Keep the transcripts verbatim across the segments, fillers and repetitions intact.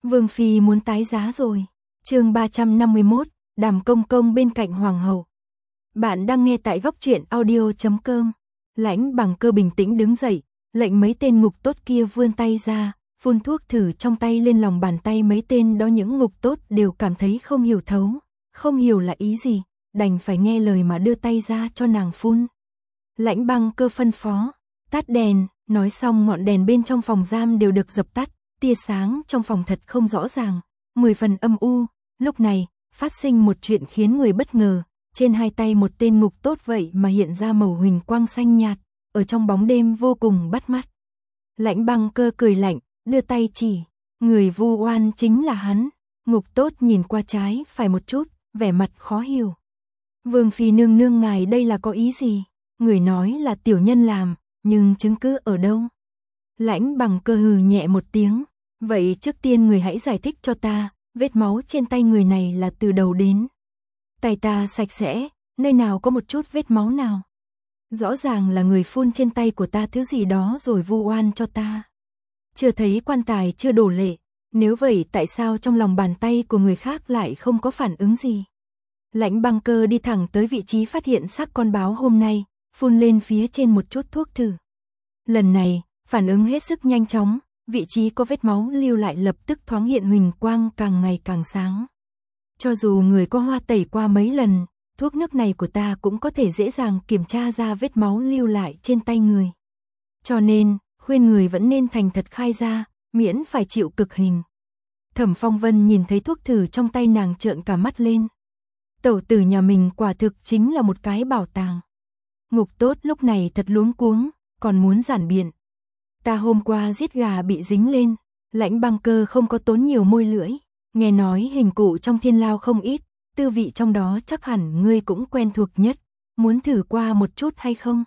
Vương phi muốn tái giá rồi. Chương ba trăm năm mươi mốt, Đàm Công Công bên cạnh hoàng hậu. Bạn đang nghe tại góc truyện audio chấm com. Lãnh Bằng Cơ bình tĩnh đứng dậy, lệnh mấy tên ngục tốt kia vươn tay ra, phun thuốc thử trong tay lên lòng bàn tay mấy tên đó. Những ngục tốt đều cảm thấy không hiểu thấu, không hiểu là ý gì, đành phải nghe lời mà đưa tay ra cho nàng phun. Lãnh Bằng Cơ phân phó, tắt đèn, nói xong ngọn đèn bên trong phòng giam đều được dập tắt, tia sáng trong phòng thật không rõ ràng, mười phần âm u. Lúc này, phát sinh một chuyện khiến người bất ngờ, trên hai tay một tên ngục tốt vậy mà hiện ra màu huỳnh quang xanh nhạt, ở trong bóng đêm vô cùng bắt mắt. Lãnh Bằng Cơ cười lạnh, đưa tay chỉ, người vu oan chính là hắn. Ngục tốt nhìn qua trái phải một chút, vẻ mặt khó hiểu. Vương phi nương nương ngài đây là có ý gì? Người nói là tiểu nhân làm, nhưng chứng cứ ở đâu? Lãnh Bằng Cơ hừ nhẹ một tiếng, vậy trước tiên người hãy giải thích cho ta, vết máu trên tay người này là từ đầu đến. Tay ta sạch sẽ, nơi nào có một chút vết máu nào. Rõ ràng là người phun trên tay của ta thứ gì đó rồi vu oan cho ta. Chưa thấy quan tài chưa đổ lệ, nếu vậy tại sao trong lòng bàn tay của người khác lại không có phản ứng gì? Lãnh Bằng Cơ đi thẳng tới vị trí phát hiện xác con báo hôm nay, phun lên phía trên một chút thuốc thử. Lần này, phản ứng hết sức nhanh chóng, vị trí có vết máu lưu lại lập tức thoáng hiện huỳnh quang càng ngày càng sáng. Cho dù người có hoa tẩy qua mấy lần, thuốc nước này của ta cũng có thể dễ dàng kiểm tra ra vết máu lưu lại trên tay người. Cho nên, khuyên người vẫn nên thành thật khai ra, miễn phải chịu cực hình. Thẩm Phong Vân nhìn thấy thuốc thử trong tay nàng trợn cả mắt lên. Tẩu tử nhà mình quả thực chính là một cái bảo tàng. Ngục tốt lúc này thật luống cuống, còn muốn giản biện. Ta hôm qua giết gà bị dính lên, Lãnh Bằng Cơ không có tốn nhiều môi lưỡi, nghe nói hình cụ trong thiên lao không ít, tư vị trong đó chắc hẳn ngươi cũng quen thuộc nhất, muốn thử qua một chút hay không?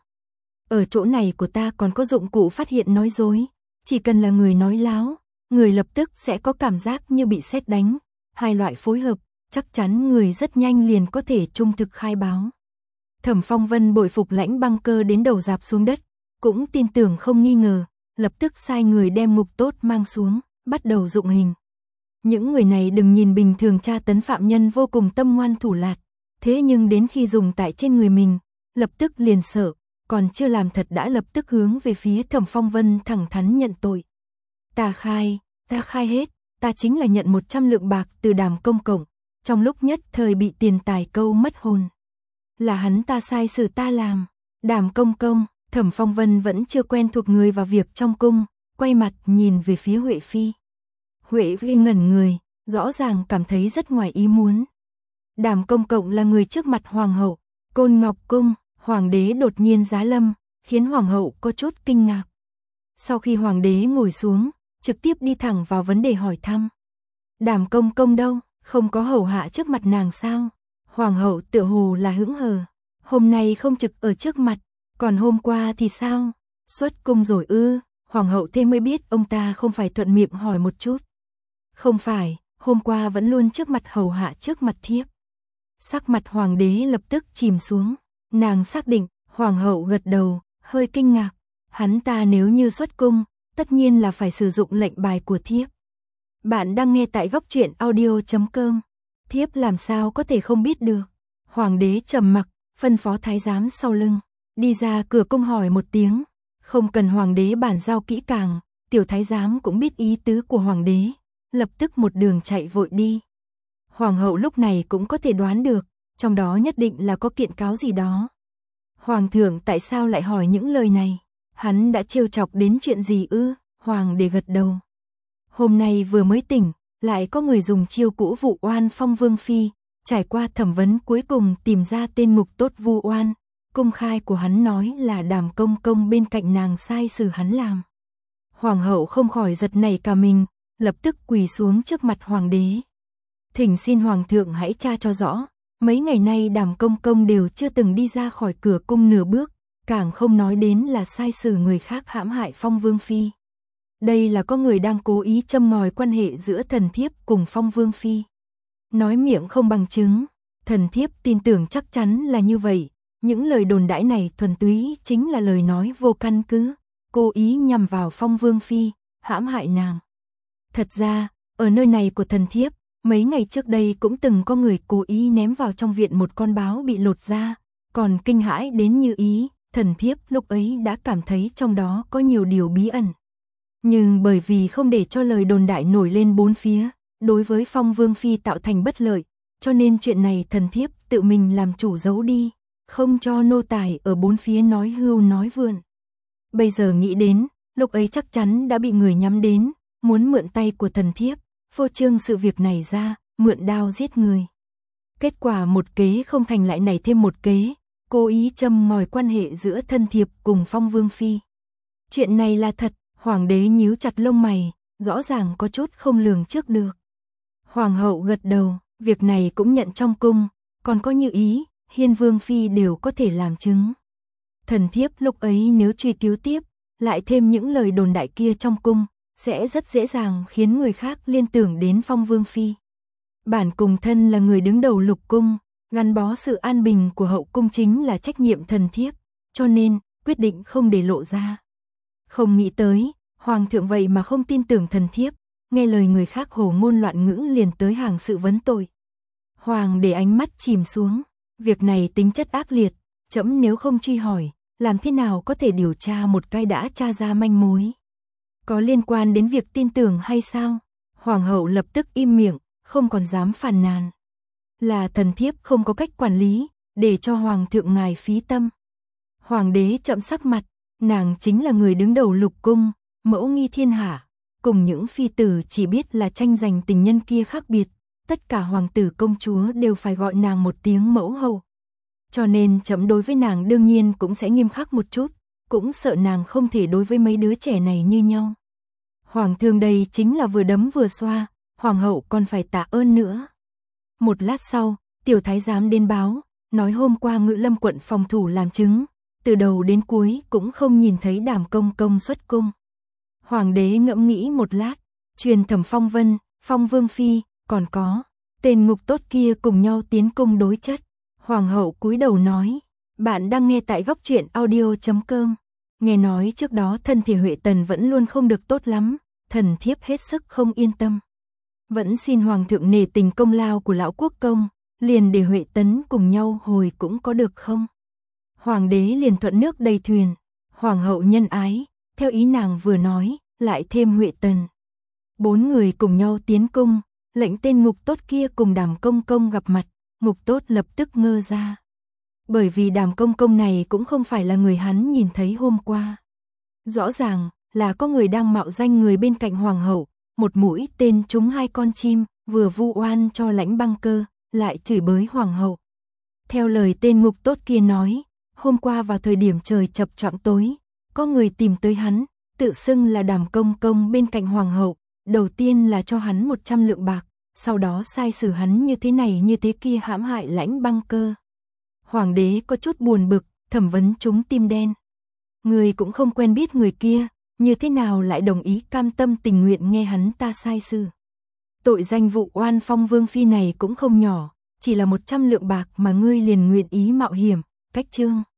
Ở chỗ này của ta còn có dụng cụ phát hiện nói dối, chỉ cần là người nói láo, người lập tức sẽ có cảm giác như bị sét đánh, hai loại phối hợp, chắc chắn người rất nhanh liền có thể trung thực khai báo. Thẩm Phong Vân bội phục Lãnh Bằng Cơ đến đầu rạp xuống đất, cũng tin tưởng không nghi ngờ, lập tức sai người đem ngục tốt mang xuống, bắt đầu dụng hình. Những người này đừng nhìn bình thường tra tấn phạm nhân vô cùng tâm ngoan thủ lạt, thế nhưng đến khi dùng tại trên người mình, lập tức liền sợ, còn chưa làm thật đã lập tức hướng về phía Thẩm Phong Vân thẳng thắn nhận tội. Ta khai, ta khai hết, ta chính là nhận một trăm lượng bạc từ Đàm Công Công, trong lúc nhất thời bị tiền tài câu mất hồn. Là hắn ta sai xử ta làm. Đàm Công Công, Thẩm Phong Vân vẫn chưa quen thuộc người và việc trong cung, quay mặt nhìn về phía Huệ Phi. Huệ Phi ngẩn người, rõ ràng cảm thấy rất ngoài ý muốn. Đàm Công Công là người trước mặt hoàng hậu, Côn Ngọc Cung, hoàng đế đột nhiên giá lâm, khiến hoàng hậu có chút kinh ngạc. Sau khi hoàng đế ngồi xuống, trực tiếp đi thẳng vào vấn đề hỏi thăm. Đàm Công Công đâu, không có hầu hạ trước mặt nàng sao? Hoàng hậu tựa hồ là hững hờ, hôm nay không trực ở trước mặt, còn hôm qua thì sao? Xuất cung rồi ư? Hoàng hậu thế mới biết ông ta không phải thuận miệng hỏi một chút. Không phải, hôm qua vẫn luôn trước mặt hầu hạ trước mặt thiếp. Sắc mặt hoàng đế lập tức chìm xuống, nàng xác định, hoàng hậu gật đầu, hơi kinh ngạc. Hắn ta nếu như xuất cung, tất nhiên là phải sử dụng lệnh bài của thiếp. Bạn đang nghe tại góc truyện audio chấm com. Thiếp làm sao có thể không biết được. Hoàng đế trầm mặc, phân phó thái giám sau lưng, đi ra cửa cung hỏi một tiếng. Không cần hoàng đế bàn giao kỹ càng, tiểu thái giám cũng biết ý tứ của hoàng đế, lập tức một đường chạy vội đi. Hoàng hậu lúc này cũng có thể đoán được, trong đó nhất định là có kiện cáo gì đó. Hoàng thượng tại sao lại hỏi những lời này? Hắn đã trêu chọc đến chuyện gì ư? Hoàng đế gật đầu. Hôm nay vừa mới tỉnh, lại có người dùng chiêu cũ vụ oan phong vương phi, trải qua thẩm vấn cuối cùng tìm ra tên ngục tốt vu oan. Công khai của hắn nói là Đàm Công Công bên cạnh nàng sai xử hắn làm. Hoàng hậu không khỏi giật nảy cả mình, lập tức quỳ xuống trước mặt hoàng đế. Thỉnh xin hoàng thượng hãy tra cho rõ, mấy ngày nay Đàm Công Công đều chưa từng đi ra khỏi cửa cung nửa bước, càng không nói đến là sai xử người khác hãm hại Phong Vương phi. Đây là có người đang cố ý châm ngòi quan hệ giữa thần thiếp cùng Phong Vương phi. Nói miệng không bằng chứng, thần thiếp tin tưởng chắc chắn là như vậy. Những lời đồn đãi này thuần túy chính là lời nói vô căn cứ, cố ý nhằm vào Phong Vương phi, hãm hại nàng. Thật ra, ở nơi này của thần thiếp, mấy ngày trước đây cũng từng có người cố ý ném vào trong viện một con báo bị lột da, còn kinh hãi đến như ý, thần thiếp lúc ấy đã cảm thấy trong đó có nhiều điều bí ẩn. Nhưng bởi vì không để cho lời đồn đại nổi lên bốn phía, đối với Phong Vương Phi tạo thành bất lợi, cho nên chuyện này thần thiếp tự mình làm chủ giấu đi, không cho nô tài ở bốn phía nói hưu nói vượn. Bây giờ nghĩ đến, lúc ấy chắc chắn đã bị người nhắm đến, muốn mượn tay của thần thiếp, phô trương sự việc này ra, mượn đao giết người. Kết quả một kế không thành lại nảy thêm một kế, cố ý châm ngòi quan hệ giữa thân thiếp cùng Phong Vương Phi. Chuyện này là thật, hoàng đế nhíu chặt lông mày, rõ ràng có chút không lường trước được. Hoàng hậu gật đầu, việc này cũng nhận trong cung, còn có Như Ý, Hiên Vương Phi đều có thể làm chứng. Thần thiếp lúc ấy nếu truy cứu tiếp, lại thêm những lời đồn đại kia trong cung, sẽ rất dễ dàng khiến người khác liên tưởng đến Phong Vương Phi. Bản cùng thân là người đứng đầu lục cung, gắn bó sự an bình của hậu cung chính là trách nhiệm thần thiếp, cho nên quyết định không để lộ ra. Không nghĩ tới, hoàng thượng vậy mà không tin tưởng thần thiếp, nghe lời người khác hồ ngôn loạn ngữ liền tới hàng sự vấn tội. Hoàng để ánh mắt chìm xuống, việc này tính chất ác liệt, trẫm nếu không truy hỏi, làm thế nào có thể điều tra một cái đã tra ra manh mối. Có liên quan đến việc tin tưởng hay sao? Hoàng hậu lập tức im miệng, không còn dám phàn nàn. Là thần thiếp không có cách quản lý, để cho hoàng thượng ngài phí tâm. Hoàng đế chậm sắc mặt, nàng chính là người đứng đầu lục cung, mẫu nghi thiên hạ, cùng những phi tử chỉ biết là tranh giành tình nhân kia khác biệt, tất cả hoàng tử công chúa đều phải gọi nàng một tiếng mẫu hậu. Cho nên chậm đối với nàng đương nhiên cũng sẽ nghiêm khắc một chút, cũng sợ nàng không thể đối với mấy đứa trẻ này như nhau. Hoàng thương đây chính là vừa đấm vừa xoa, hoàng hậu còn phải tạ ơn nữa. Một lát sau, tiểu thái giám đến báo, nói hôm qua Ngự Lâm quận phòng thủ làm chứng, từ đầu đến cuối cũng không nhìn thấy Đàm công công xuất cung. Hoàng đế ngẫm nghĩ một lát, truyền Thẩm Phong Vân, Phong Vương Phi, còn có tên ngục tốt kia cùng nhau tiến cung đối chất. Hoàng hậu cúi đầu nói, bạn đang nghe tại góc truyện audio chấm com. Nghe nói trước đó thân thể Huệ Tần vẫn luôn không được tốt lắm, thần thiếp hết sức không yên tâm. Vẫn xin hoàng thượng nể tình công lao của lão quốc công, liền để Huệ Tấn cùng nhau hồi cũng có được không? Hoàng đế liền thuận nước đầy thuyền, hoàng hậu nhân ái, theo ý nàng vừa nói, lại thêm Huệ Tần. Bốn người cùng nhau tiến cung, lệnh tên ngục tốt kia cùng Đàm công công gặp mặt, ngục tốt lập tức ngơ ra. Bởi vì Đàm công công này cũng không phải là người hắn nhìn thấy hôm qua. Rõ ràng là có người đang mạo danh người bên cạnh hoàng hậu, một mũi tên trúng hai con chim, vừa vu oan cho Lãnh Băng Cơ, lại chửi bới hoàng hậu. Theo lời tên ngục tốt kia nói, hôm qua vào thời điểm trời chập choạng tối, có người tìm tới hắn, tự xưng là Đàm công công bên cạnh hoàng hậu, đầu tiên là cho hắn một trăm lượng bạc, sau đó sai xử hắn như thế này như thế kia hãm hại Lãnh Băng Cơ. Hoàng đế có chút buồn bực, thẩm vấn chúng tim đen. Người cũng không quen biết người kia, như thế nào lại đồng ý cam tâm tình nguyện nghe hắn ta sai xử. Tội danh vụ oan Phong Vương Phi này cũng không nhỏ, chỉ là một trăm lượng bạc mà ngươi liền nguyện ý mạo hiểm, cách chương.